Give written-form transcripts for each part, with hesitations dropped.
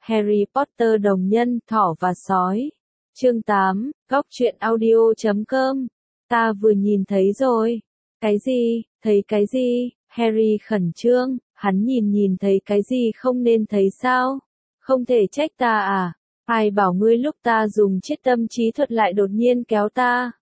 Harry Potter đồng nhân, thỏ và sói. Chương 8, góc truyện audio.com. Ta vừa nhìn thấy rồi. Cái gì? Thấy cái gì? Harry khẩn trương, hắn nhìn thấy cái gì không nên thấy sao? Không thể trách ta à? Ai bảo ngươi lúc ta dùng chiết tâm trí thuật lại đột nhiên kéo ta?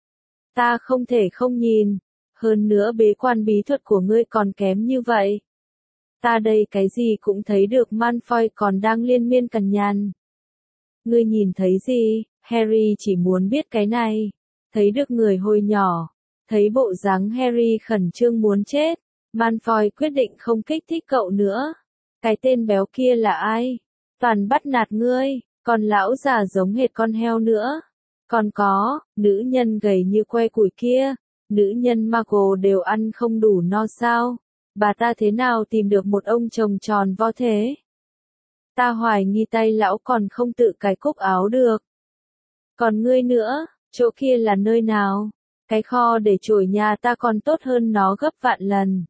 Ta không thể không nhìn. Hơn nữa bế quan bí thuật của ngươi còn kém như vậy. Ta đây cái gì cũng thấy được, Malfoy còn đang liên miên cằn nhằn. Ngươi nhìn thấy gì? Harry chỉ muốn biết cái này. Thấy được người hồi nhỏ. Thấy bộ dáng Harry khẩn trương muốn chết. Malfoy quyết định không kích thích cậu nữa. Cái tên béo kia là ai? Toàn bắt nạt ngươi, còn lão già giống hệt con heo nữa. Còn có, nữ nhân gầy như que củi kia. Nữ nhân Muggle đều ăn không đủ no sao? Bà ta thế nào tìm được một ông chồng tròn vo thế? Ta hoài nghi tay lão còn không tự cài cúc áo được. Còn ngươi nữa, chỗ kia là nơi nào? Cái kho để chổi nhà ta còn tốt hơn nó gấp vạn lần.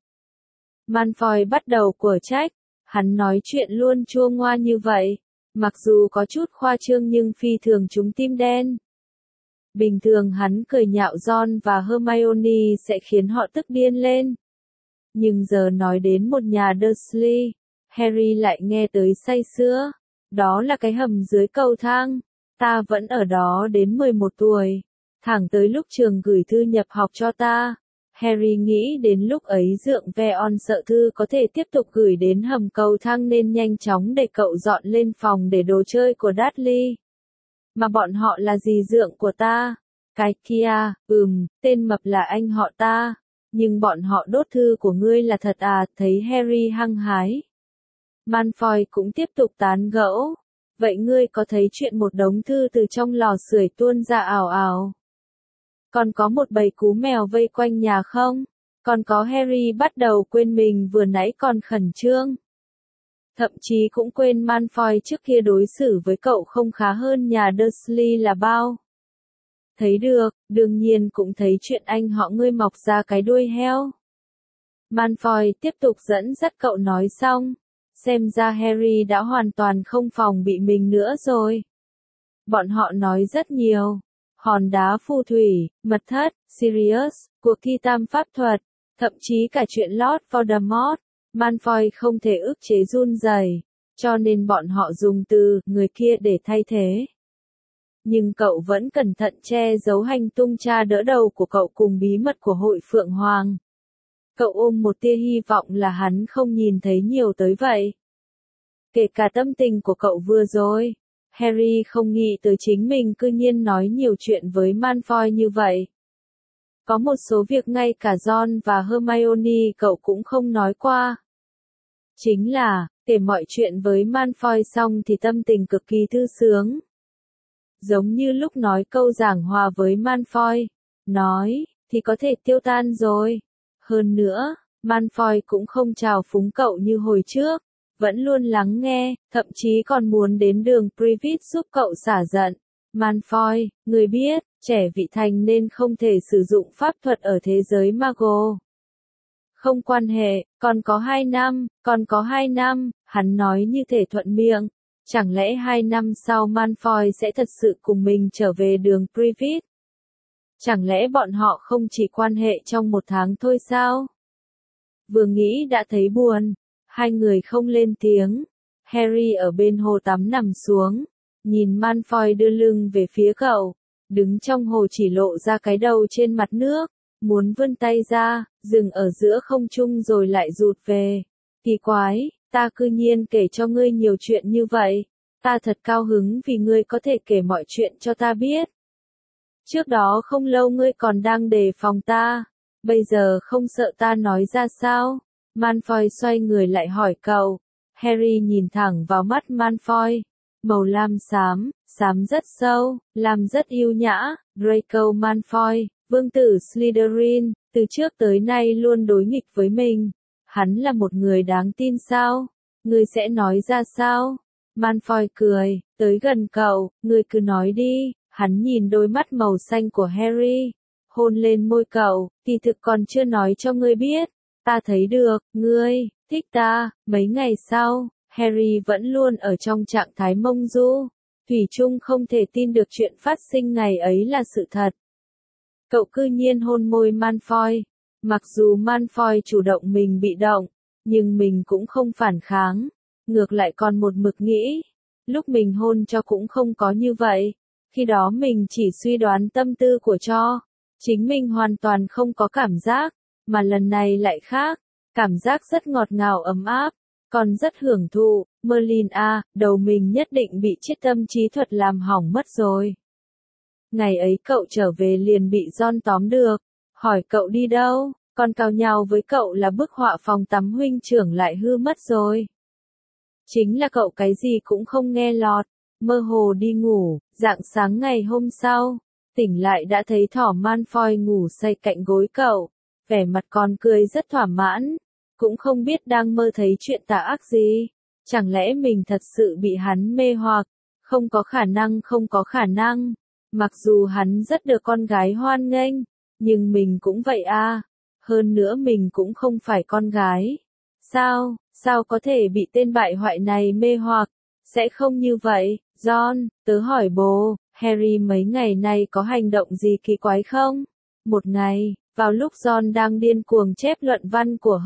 Malfoy bắt đầu của trách, hắn nói chuyện luôn chua ngoa như vậy, mặc dù có chút khoa trương nhưng phi thường trúng tim đen. Bình thường hắn cười nhạo Ron và Hermione sẽ khiến họ tức điên lên. Nhưng giờ nói đến một nhà Dursley, Harry lại nghe tới say sưa. Đó là cái hầm dưới cầu thang. Ta vẫn ở đó đến 11 tuổi. Thẳng tới lúc trường gửi thư nhập học cho ta. Harry nghĩ đến lúc ấy Dượng Veon sợ thư có thể tiếp tục gửi đến hầm cầu thang nên nhanh chóng để cậu dọn lên phòng để đồ chơi của Dudley. Mà bọn họ là gì Dượng của ta? Cái kia, tên mập là anh họ ta. Nhưng bọn họ đốt thư của ngươi là thật à? Thấy Harry hăng hái. Malfoy cũng tiếp tục tán gẫu. Vậy ngươi có thấy chuyện một đống thư từ trong lò sưởi tuôn ra ào ào? Còn có một bầy cú mèo vây quanh nhà không? Còn có Harry bắt đầu quên mình vừa nãy còn khẩn trương. Thậm chí cũng quên Malfoy trước kia đối xử với cậu không khá hơn nhà Dursley là bao. Thấy được, đương nhiên cũng thấy chuyện anh họ ngươi mọc ra cái đuôi heo. Malfoy tiếp tục dẫn dắt cậu nói xong. Xem ra Harry đã hoàn toàn không phòng bị mình nữa rồi. Bọn họ nói rất nhiều. Hòn đá phù thủy, mật thất, Sirius, cuộc thi tam pháp thuật, thậm chí cả chuyện Lord Voldemort. Malfoy không thể ức chế run rẩy, cho nên bọn họ dùng từ người kia để thay thế. Nhưng cậu vẫn cẩn thận che giấu hành tung cha đỡ đầu của cậu cùng bí mật của hội Phượng Hoàng. Cậu ôm một tia hy vọng là hắn không nhìn thấy nhiều tới vậy. Kể cả tâm tình của cậu vừa rồi, Harry không nghĩ tới chính mình cư nhiên nói nhiều chuyện với Malfoy như vậy. Có một số việc ngay cả Ron và Hermione cậu cũng không nói qua. Chính là, kể mọi chuyện với Malfoy xong thì tâm tình cực kỳ thư sướng. Giống như lúc nói câu giảng hòa với Malfoy, nói, thì có thể tiêu tan rồi. Hơn nữa, Malfoy cũng không trào phúng cậu như hồi trước, vẫn luôn lắng nghe, thậm chí còn muốn đến đường Privet giúp cậu xả giận. Malfoy, người biết, trẻ vị thành nên không thể sử dụng pháp thuật ở thế giới Muggle. Không quan hệ, còn có 2 năm, hắn nói như thể thuận miệng. Chẳng lẽ 2 năm sau Malfoy sẽ thật sự cùng mình trở về đường Privet? Chẳng lẽ bọn họ không chỉ quan hệ trong 1 tháng thôi sao? Vừa nghĩ đã thấy buồn. Hai người không lên tiếng. Harry ở bên hồ tắm nằm xuống. Nhìn Malfoy đưa lưng về phía cậu. Đứng trong hồ chỉ lộ ra cái đầu trên mặt nước. Muốn vươn tay ra, dừng ở giữa không trung rồi lại rụt về. Kỳ quái, ta cư nhiên kể cho ngươi nhiều chuyện như vậy. Ta thật cao hứng vì ngươi có thể kể mọi chuyện cho ta biết. Trước đó không lâu ngươi còn đang đề phòng ta. Bây giờ không sợ ta nói ra sao? Malfoy xoay người lại hỏi cậu. Harry nhìn thẳng vào mắt Malfoy. Màu lam xám, xám rất sâu, lam rất yêu nhã. Draco Malfoy, vương tử Slytherin, từ trước tới nay luôn đối nghịch với mình. Hắn là một người đáng tin sao? Ngươi sẽ nói ra sao? Malfoy cười, tới gần cậu, ngươi cứ nói đi. Hắn nhìn đôi mắt màu xanh của Harry, hôn lên môi cậu, kỳ thực còn chưa nói cho ngươi biết. Ta thấy được, ngươi thích ta. Mấy ngày sau, Harry vẫn luôn ở trong trạng thái mông du, thủy chung không thể tin được chuyện phát sinh ngày ấy là sự thật. Cậu cư nhiên hôn môi Malfoy, mặc dù Malfoy chủ động mình bị động, nhưng mình cũng không phản kháng, ngược lại còn một mực nghĩ, lúc mình hôn cho cũng không có như vậy, khi đó mình chỉ suy đoán tâm tư của cho, chính mình hoàn toàn không có cảm giác, mà lần này lại khác, cảm giác rất ngọt ngào ấm áp, còn rất hưởng thụ. Merlin à, đầu mình nhất định bị triết tâm trí thuật làm hỏng mất rồi. Ngày ấy cậu trở về liền bị Ron tóm được, hỏi cậu đi đâu, còn cào nhào với cậu là bức họa phòng tắm huynh trưởng lại hư mất rồi. Chính là cậu cái gì cũng không nghe lọt, mơ hồ đi ngủ, rạng sáng ngày hôm sau, tỉnh lại đã thấy thỏ Malfoy ngủ say cạnh gối cậu, vẻ mặt còn cười rất thỏa mãn, cũng không biết đang mơ thấy chuyện tà ác gì, chẳng lẽ mình thật sự bị hắn mê hoặc, không có khả năng, mặc dù hắn rất được con gái hoan nghênh, nhưng mình cũng vậy à, hơn nữa mình cũng không phải con gái. Sao có thể bị tên bại hoại này mê hoặc, sẽ không như vậy, Ron, tớ hỏi bố, Harry mấy ngày nay có hành động gì kỳ quái không? Một ngày, vào lúc Ron đang điên cuồng chép luận văn của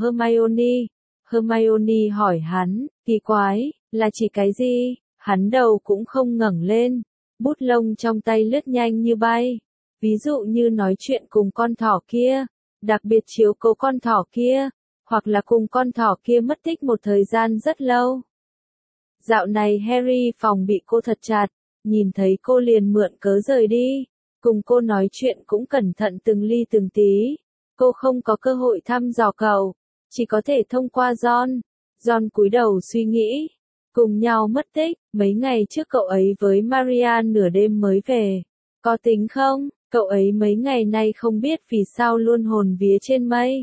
Hermione hỏi hắn, kỳ quái, là chỉ cái gì? Hắn đầu cũng không ngẩng lên, bút lông trong tay lướt nhanh như bay. Ví dụ như nói chuyện cùng con thỏ kia, đặc biệt chiếu cố con thỏ kia, hoặc là cùng con thỏ kia mất tích một thời gian rất lâu. Dạo này Harry phòng bị cô thật chặt, nhìn thấy cô liền mượn cớ rời đi, cùng cô nói chuyện cũng cẩn thận từng ly từng tí. Cô không có cơ hội thăm dò cậu, chỉ có thể thông qua Ron. Ron cúi đầu suy nghĩ, cùng nhau mất tích, mấy ngày trước cậu ấy với Maria nửa đêm mới về. Có tính không? Cậu ấy mấy ngày nay không biết vì sao luôn hồn vía trên mây.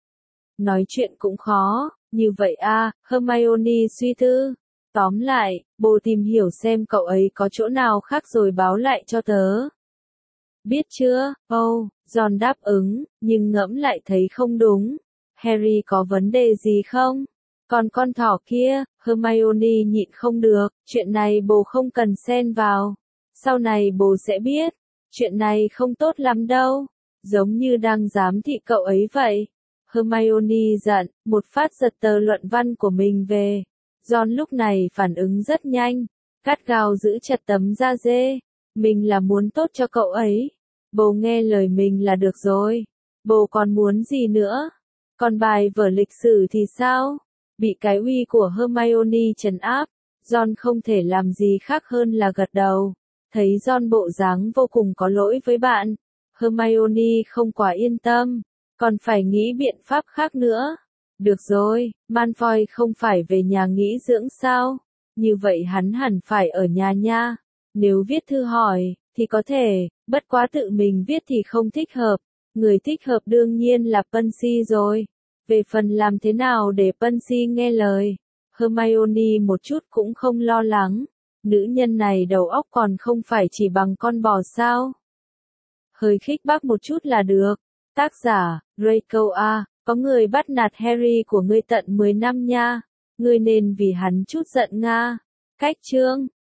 Nói chuyện cũng khó, như vậy à, Hermione suy tư. Tóm lại, bồ tìm hiểu xem cậu ấy có chỗ nào khác rồi báo lại cho tớ. Biết chưa? Ron đáp ứng, nhưng ngẫm lại thấy không đúng. Harry có vấn đề gì không? Còn con thỏ kia, Hermione nhịn không được, chuyện này bồ không cần xen vào. Sau này bồ sẽ biết, chuyện này không tốt lắm đâu, giống như đang giám thị cậu ấy vậy. Hermione giận, một phát giật tờ luận văn của mình về. Ron lúc này phản ứng rất nhanh, gắt gao giữ chặt tấm da dê. Mình là muốn tốt cho cậu ấy. Bồ nghe lời mình là được rồi. Bồ còn muốn gì nữa? Còn bài vở lịch sử thì sao? Bị cái uy của Hermione trấn áp, Ron không thể làm gì khác hơn là gật đầu. Thấy Ron bộ dáng vô cùng có lỗi với bạn, Hermione không quá yên tâm, còn phải nghĩ biện pháp khác nữa. Được rồi, Malfoy không phải về nhà nghỉ dưỡng sao? Như vậy hắn hẳn phải ở nhà nha. Nếu viết thư hỏi, thì có thể, bất quá tự mình viết thì không thích hợp. Người thích hợp đương nhiên là Percy rồi. Về phần làm thế nào để Percy nghe lời, Hermione một chút cũng không lo lắng. Nữ nhân này đầu óc còn không phải chỉ bằng con bò sao. Hơi khích bác một chút là được. Tác giả, Draco A. Có người bắt nạt Harry của ngươi tận 10 năm nha. Ngươi nên vì hắn chút giận nga. Cách chương